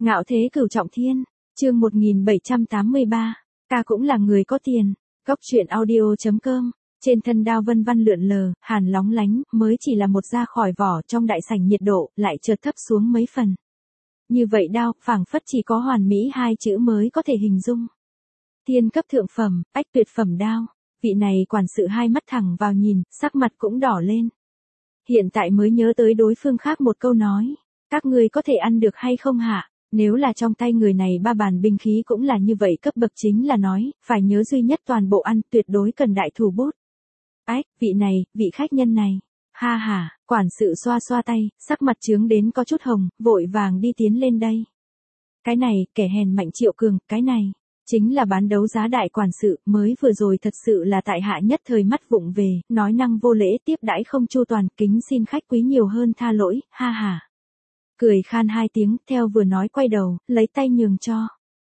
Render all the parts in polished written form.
Ngạo thế cửu trọng thiên, chương 1783, ta cũng là người có tiền. Góc truyện audio.com, trên thân đao vân vân lượn lờ, hàn lóng lánh, mới chỉ là một ra khỏi vỏ, trong đại sảnh nhiệt độ lại chợt thấp xuống mấy phần. Như vậy đao, phảng phất chỉ có hoàn mỹ hai chữ mới có thể hình dung. Thiên cấp thượng phẩm, ách tuyệt phẩm đao. Vị này quản sự hai mắt thẳng vào nhìn, sắc mặt cũng đỏ lên. Hiện tại mới nhớ tới đối phương khác một câu nói, các ngươi có thể ăn được hay không hả? Nếu là trong tay người này ba bàn binh khí cũng là như vậy cấp bậc, chính là nói, phải nhớ duy nhất toàn bộ ăn, tuyệt đối cần đại thủ bút. Ách, vị này, vị khách nhân này. Ha ha, quản sự xoa xoa tay, sắc mặt chướng đến có chút hồng, vội vàng đi tiến lên đây. Cái này, kẻ hèn Mạnh Triệu Cường, cái này, chính là bán đấu giá đại quản sự, mới vừa rồi thật sự là tại hạ nhất thời mắt vụng về, nói năng vô lễ, tiếp đãi không chu toàn, kính xin khách quý nhiều hơn tha lỗi, ha ha. Cười khan hai tiếng, theo vừa nói quay đầu, lấy tay nhường cho.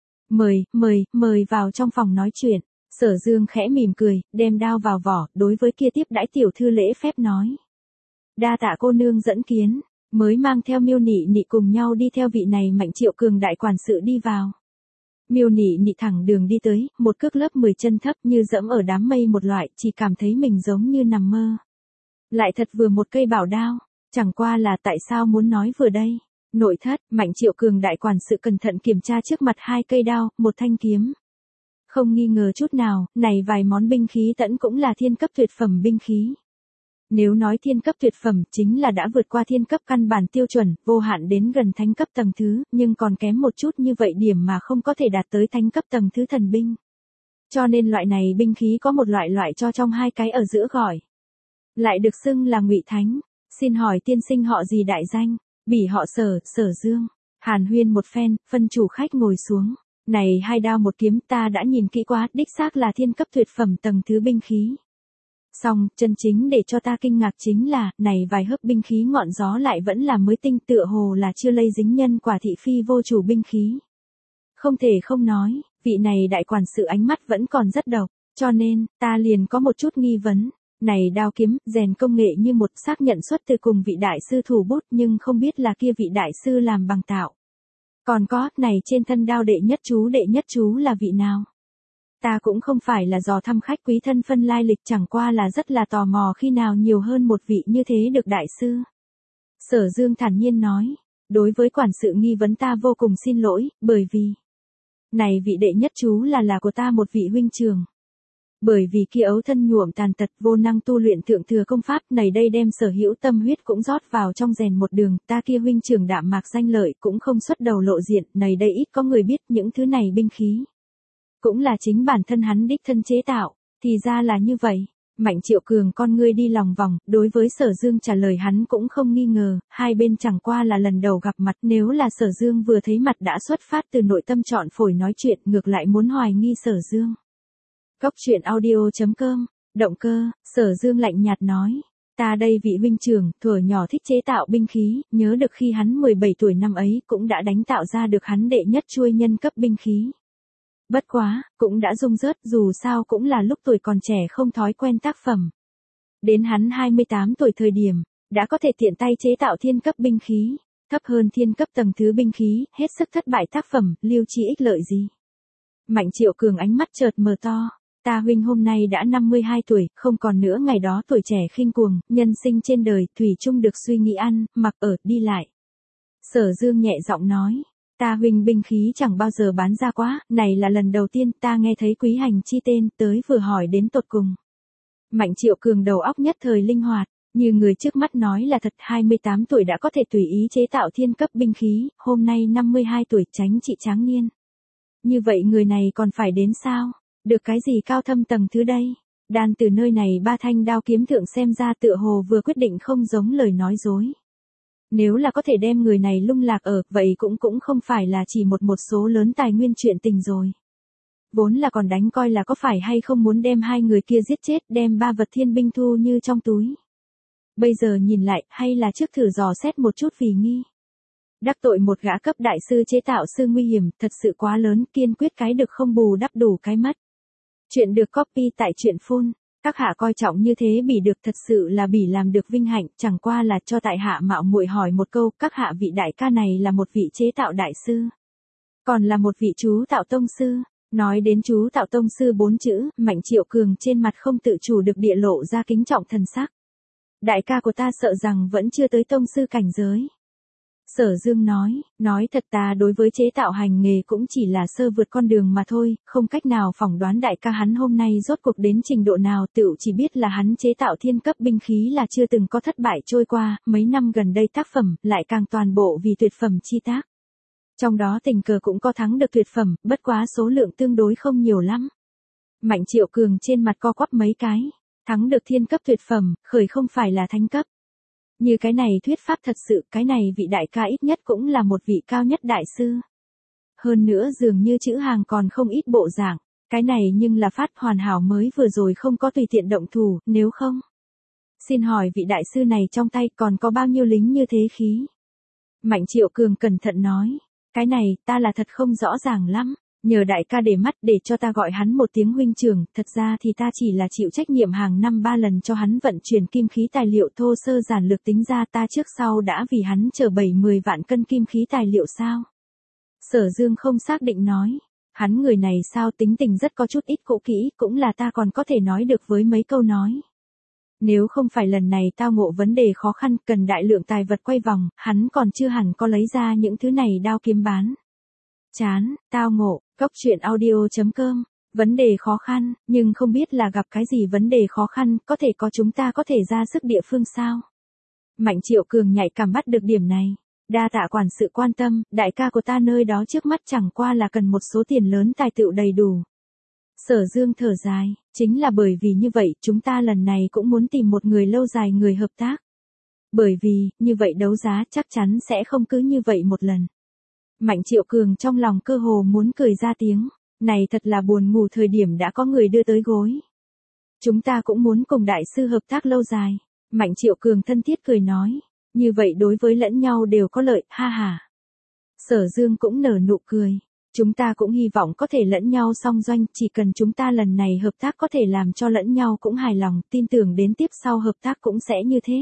Mời vào trong phòng nói chuyện. Sở Dương khẽ mỉm cười, đem đao vào vỏ, đối với kia tiếp đãi tiểu thư lễ phép nói. Đa tạ cô nương dẫn kiến, mới mang theo Miêu Nị Nị cùng nhau đi theo vị này Mạnh Triệu Cường đại quản sự đi vào. Miêu Nị Nị thẳng đường đi tới, một cước lớp 10 chân thấp như dẫm ở đám mây một loại, chỉ cảm thấy mình giống như nằm mơ. Lại thật vừa một cây bảo đao. Chẳng qua là tại sao muốn nói vừa đây. Nội thất, Mạnh Triệu Cường đại quản sự cẩn thận kiểm tra trước mặt hai cây đao, một thanh kiếm. Không nghi ngờ chút nào, này vài món binh khí tẫn cũng là thiên cấp tuyệt phẩm binh khí. Nếu nói thiên cấp tuyệt phẩm chính là đã vượt qua thiên cấp căn bản tiêu chuẩn, vô hạn đến gần thánh cấp tầng thứ, nhưng còn kém một chút như vậy điểm mà không có thể đạt tới thánh cấp tầng thứ thần binh. Cho nên loại này binh khí có một loại cho trong hai cái ở giữa gọi. Lại được xưng là Ngụy Thánh. Xin hỏi tiên sinh họ gì đại danh? Bỉ họ Sở Dương. Hàn huyên một phen, phân chủ khách ngồi xuống. Này hai đao một kiếm ta đã nhìn kỹ quá, đích xác là thiên cấp tuyệt phẩm tầng thứ binh khí. Song, chân chính để cho ta kinh ngạc chính là, này vài hớp binh khí ngọn gió lại vẫn là mới tinh, tựa hồ là chưa lây dính nhân quả thị phi vô chủ binh khí. Không thể không nói, vị này đại quản sự ánh mắt vẫn còn rất độc, cho nên, ta liền có một chút nghi vấn. Này đao kiếm, rèn công nghệ như một, xác nhận xuất từ cùng vị đại sư thủ bút, nhưng không biết là kia vị đại sư làm bằng tạo. Còn có, này trên thân đao đệ nhất chú là vị nào? Ta cũng không phải là dò thăm khách quý thân phân lai lịch, chẳng qua là rất là tò mò khi nào nhiều hơn một vị như thế được đại sư. Sở Dương thản nhiên nói, đối với quản sự nghi vấn ta vô cùng xin lỗi, bởi vì này vị đệ nhất chú là của ta một vị huynh trường. Bởi vì kia ấu thân nhuộm tàn tật vô năng tu luyện thượng thừa công pháp, này đây đem sở hữu tâm huyết cũng rót vào trong rèn một đường, ta kia huynh trưởng đạm mạc danh lợi cũng không xuất đầu lộ diện, này đây ít có người biết những thứ này binh khí. Cũng là chính bản thân hắn đích thân chế tạo, thì ra là như vậy. Mạnh Triệu Cường con ngươi đi lòng vòng, đối với Sở Dương trả lời hắn cũng không nghi ngờ, hai bên chẳng qua là lần đầu gặp mặt, nếu là Sở Dương vừa thấy mặt đã xuất phát từ nội tâm chọn phổi nói chuyện, ngược lại muốn hoài nghi Sở Dương. Góc truyện audio.com, động cơ, Sở Dương lạnh nhạt nói, ta đây vị huynh trưởng, thuở nhỏ thích chế tạo binh khí, nhớ được khi hắn 17 tuổi năm ấy cũng đã đánh tạo ra được hắn đệ nhất chuôi nhân cấp binh khí. Bất quá, cũng đã rung rớt, dù sao cũng là lúc tuổi còn trẻ không thói quen tác phẩm. Đến hắn 28 tuổi thời điểm, đã có thể tiện tay chế tạo thiên cấp binh khí, thấp hơn thiên cấp tầng thứ binh khí, hết sức thất bại tác phẩm, lưu chi ích lợi gì. Mạnh Triệu Cường ánh mắt chợt mở to. Ta huynh hôm nay đã 52 tuổi, không còn nữa ngày đó tuổi trẻ khinh cuồng, nhân sinh trên đời, thủy chung được suy nghĩ ăn, mặc ở, đi lại. Sở Dương nhẹ giọng nói, ta huynh binh khí chẳng bao giờ bán ra quá, này là lần đầu tiên ta nghe thấy quý hành chi tên, tới vừa hỏi đến tột cùng. Mạnh Triệu Cường đầu óc nhất thời linh hoạt, như người trước mắt nói là thật, 28 tuổi đã có thể tùy ý chế tạo thiên cấp binh khí, hôm nay 52 tuổi tránh trị tráng niên. Như vậy người này còn phải đến sao? Được cái gì cao thâm tầng thứ đây? Đan từ nơi này ba thanh đao kiếm thượng xem ra tựa hồ vừa quyết định không giống lời nói dối. Nếu là có thể đem người này lung lạc ở, vậy cũng không phải là chỉ một số lớn tài nguyên chuyện tình rồi. Vốn là còn đánh coi là có phải hay không muốn đem hai người kia giết chết, đem ba vật thiên binh thu như trong túi. Bây giờ nhìn lại, hay là trước thử dò xét một chút vì nghi. Đắc tội một gã cấp đại sư chế tạo sư nguy hiểm, thật sự quá lớn, kiên quyết cái được không bù đắp đủ cái mất. Chuyện được copy tại truyện phun. Các hạ coi trọng như thế bỉ được thật sự là bỉ làm được vinh hạnh, chẳng qua là cho tại hạ mạo muội hỏi một câu, các hạ vị đại ca này là một vị chế tạo đại sư, còn là một vị chú tạo tông sư. Nói đến chú tạo tông sư 4 chữ, Mạnh Triệu Cường trên mặt không tự chủ được địa lộ ra kính trọng thần sắc. Đại ca của ta sợ rằng vẫn chưa tới tông sư cảnh giới. Sở Dương nói thật ta đối với chế tạo hành nghề cũng chỉ là sơ vượt con đường mà thôi, không cách nào phỏng đoán đại ca hắn hôm nay rốt cuộc đến trình độ nào, tựu chỉ biết là hắn chế tạo thiên cấp binh khí là chưa từng có thất bại trôi qua, mấy năm gần đây tác phẩm lại càng toàn bộ vì tuyệt phẩm chi tác. Trong đó tình cờ cũng có thắng được tuyệt phẩm, bất quá số lượng tương đối không nhiều lắm. Mạnh Triệu Cường trên mặt co quắp mấy cái, thắng được thiên cấp tuyệt phẩm, khởi không phải là thánh cấp. Như cái này thuyết pháp thật sự, cái này vị đại ca ít nhất cũng là một vị cao nhất đại sư. Hơn nữa dường như chữ hàng còn không ít bộ dạng, cái này nhưng là phát hoàn hảo mới vừa rồi không có tùy tiện động thủ, nếu không. Xin hỏi vị đại sư này trong tay còn có bao nhiêu lính như thế khí? Mạnh Triệu Cường cẩn thận nói, cái này ta là thật không rõ ràng lắm. Nhờ đại ca để mắt để cho ta gọi hắn một tiếng huynh trưởng, thật ra thì ta chỉ là chịu trách nhiệm hàng năm 3 lần cho hắn vận chuyển kim khí tài liệu, thô sơ giản lược tính ra ta trước sau đã vì hắn chở 7-10 vạn cân kim khí tài liệu sao. Sở Dương không xác định nói, hắn người này sao tính tình rất có chút ít cũ kỹ, cũng là ta còn có thể nói được với mấy câu nói. Nếu không phải lần này tao ngộ vấn đề khó khăn cần đại lượng tài vật quay vòng, hắn còn chưa hẳn có lấy ra những thứ này đao kiếm bán. Chán, tao ngộ, Cốc Truyện Audio.com, vấn đề khó khăn, nhưng không biết là gặp cái gì vấn đề khó khăn, có thể có chúng ta có thể ra sức địa phương sao? Mạnh Triệu Cường nhạy cảm bắt được điểm này. Đa tạ quản sự quan tâm, đại ca của ta nơi đó trước mắt chẳng qua là cần một số tiền lớn tài tựu đầy đủ. Sở Dương thở dài, chính là bởi vì như vậy chúng ta lần này cũng muốn tìm một người lâu dài người hợp tác. Bởi vì, như vậy đấu giá chắc chắn sẽ không cứ như vậy một lần. Mạnh Triệu Cường trong lòng cơ hồ muốn cười ra tiếng, này thật là buồn ngủ thời điểm đã có người đưa tới gối. Chúng ta cũng muốn cùng đại sư hợp tác lâu dài. Mạnh Triệu Cường thân thiết cười nói, như vậy đối với lẫn nhau đều có lợi, ha ha. Sở Dương cũng nở nụ cười, chúng ta cũng hy vọng có thể lẫn nhau song doanh, chỉ cần chúng ta lần này hợp tác có thể làm cho lẫn nhau cũng hài lòng, tin tưởng đến tiếp sau hợp tác cũng sẽ như thế.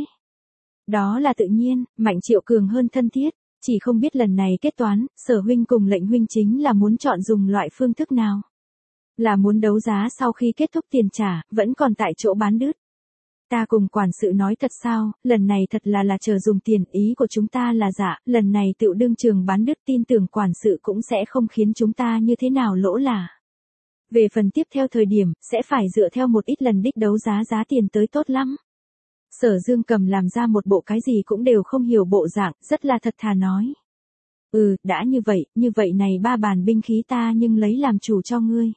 Đó là tự nhiên, Mạnh Triệu Cường hơn thân thiết. Chỉ không biết lần này kết toán, Sở huynh cùng Lệnh huynh chính là muốn chọn dùng loại phương thức nào? Là muốn đấu giá sau khi kết thúc tiền trả, vẫn còn tại chỗ bán đứt. Ta cùng quản sự nói thật sao, lần này thật là chờ dùng tiền, ý của chúng ta là dạ, lần này tựu đương trường bán đứt, tin tưởng quản sự cũng sẽ không khiến chúng ta như thế nào lỗ là. Về phần tiếp theo thời điểm, sẽ phải dựa theo một ít lần đích đấu giá giá tiền tới tốt lắm. Sở Dương cầm làm ra một bộ cái gì cũng đều không hiểu bộ dạng, rất là thật thà nói. Đã như vậy này 3 bàn binh khí ta nhưng lấy làm chủ cho ngươi.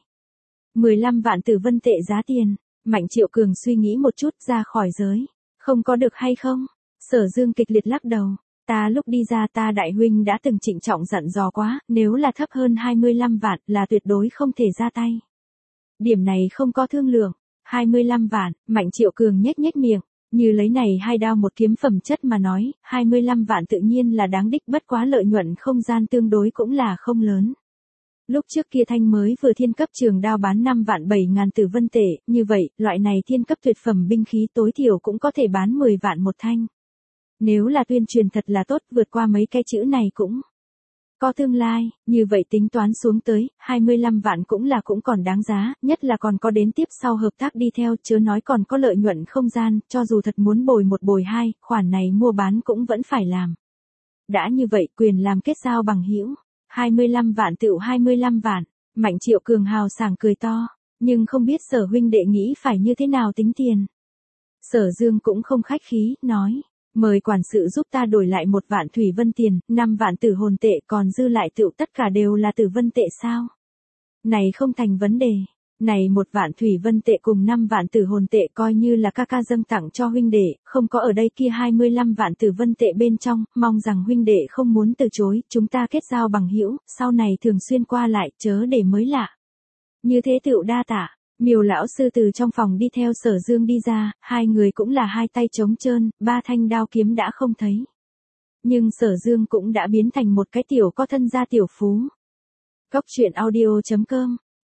15 vạn tử vân tệ giá tiền, Mạnh Triệu Cường suy nghĩ một chút ra khỏi giới. Không có được hay không? Sở Dương kịch liệt lắc đầu. Ta lúc đi ra ta đại huynh đã từng trịnh trọng dặn dò quá, nếu là thấp hơn 25 vạn là tuyệt đối không thể ra tay. Điểm này không có thương lượng. 25 vạn, Mạnh Triệu Cường nhếch nhếch miệng. Như lấy này 2 đao một kiếm phẩm chất mà nói, 25 vạn tự nhiên là đáng đích, bất quá lợi nhuận không gian tương đối cũng là không lớn. Lúc trước kia Thanh mới vừa thiên cấp trường đao bán 5 vạn 7 ngàn tử vân tệ, như vậy, loại này thiên cấp tuyệt phẩm binh khí tối thiểu cũng có thể bán 10 vạn một thanh. Nếu là tuyên truyền thật là tốt, vượt qua mấy cái chữ này cũng có tương lai, như vậy tính toán xuống tới, 25 vạn cũng còn đáng giá, nhất là còn có đến tiếp sau hợp tác đi theo, chớ nói còn có lợi nhuận không gian, cho dù thật muốn bồi một bồi hai, khoản này mua bán cũng vẫn phải làm. Đã như vậy, quyền làm kết giao bằng hữu, 25 vạn tựu 25 vạn, Mạnh Triệu Cường hào sảng cười to, nhưng không biết Sở huynh đệ nghĩ phải như thế nào tính tiền. Sở Dương cũng không khách khí, nói. Mời quản sự giúp ta đổi lại 1 vạn thủy vân tiền, 5 vạn tử hồn tệ, còn dư lại tựu tất cả đều là tử vân tệ sao? Này không thành vấn đề. Này 1 vạn thủy vân tệ cùng 5 vạn tử hồn tệ coi như là ca dâng tặng cho huynh đệ, không có ở đây kia 25 vạn tử vân tệ bên trong, mong rằng huynh đệ không muốn từ chối, chúng ta kết giao bằng hữu, sau này thường xuyên qua lại, chớ để mới lạ. Như thế tựu đa tạ. Miêu lão sư từ trong phòng đi theo Sở Dương đi ra, hai người cũng là hai tay trống trơn, 3 thanh đao kiếm đã không thấy. Nhưng Sở Dương cũng đã biến thành một cái tiểu có thân gia tiểu phú. Cốc Truyện Audio.com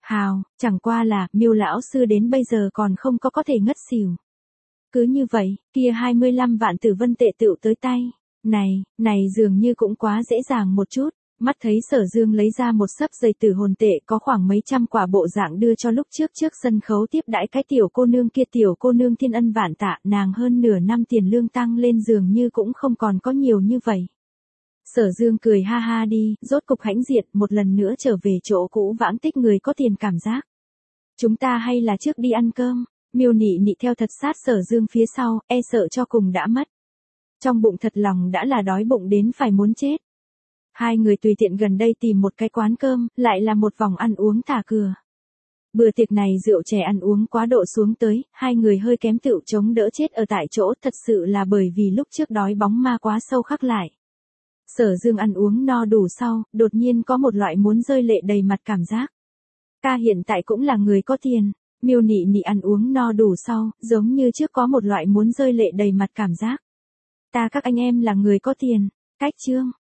Hào, chẳng qua là, Miêu lão sư đến bây giờ còn không có thể ngất xỉu. Cứ như vậy, kia 25 vạn tử vân tệ tựu tới tay. Này dường như cũng quá dễ dàng một chút. Mắt thấy Sở Dương lấy ra một xấp dây tử hồn tệ có khoảng mấy trăm quả bộ dạng đưa cho lúc trước sân khấu tiếp đãi cái tiểu cô nương kia, tiểu cô nương thiên ân vạn tạ, nàng hơn nửa năm tiền lương tăng lên dường như cũng không còn có nhiều như vậy. Sở Dương cười ha ha đi, rốt cục hãnh diện, một lần nữa trở về chỗ cũ vãng tích người có tiền cảm giác. Chúng ta hay là trước đi ăn cơm. Miêu Nị Nị theo thật sát Sở Dương phía sau, e sợ cho cùng đã mất. Trong bụng thật lòng đã là đói bụng đến phải muốn chết. Hai người tùy tiện gần đây tìm một cái quán cơm, lại là một vòng ăn uống thả cửa. Bữa tiệc này rượu chè ăn uống quá độ xuống tới, hai người hơi kém tựu chống đỡ chết ở tại chỗ, thật sự là bởi vì lúc trước đói bóng ma quá sâu khắc lại. Sở Dương ăn uống no đủ sau, đột nhiên có một loại muốn rơi lệ đầy mặt cảm giác. Ca hiện tại cũng là người có tiền. Miêu Nị Nị ăn uống no đủ sau, giống như trước có một loại muốn rơi lệ đầy mặt cảm giác. Ta các anh em là người có tiền. Cách chương.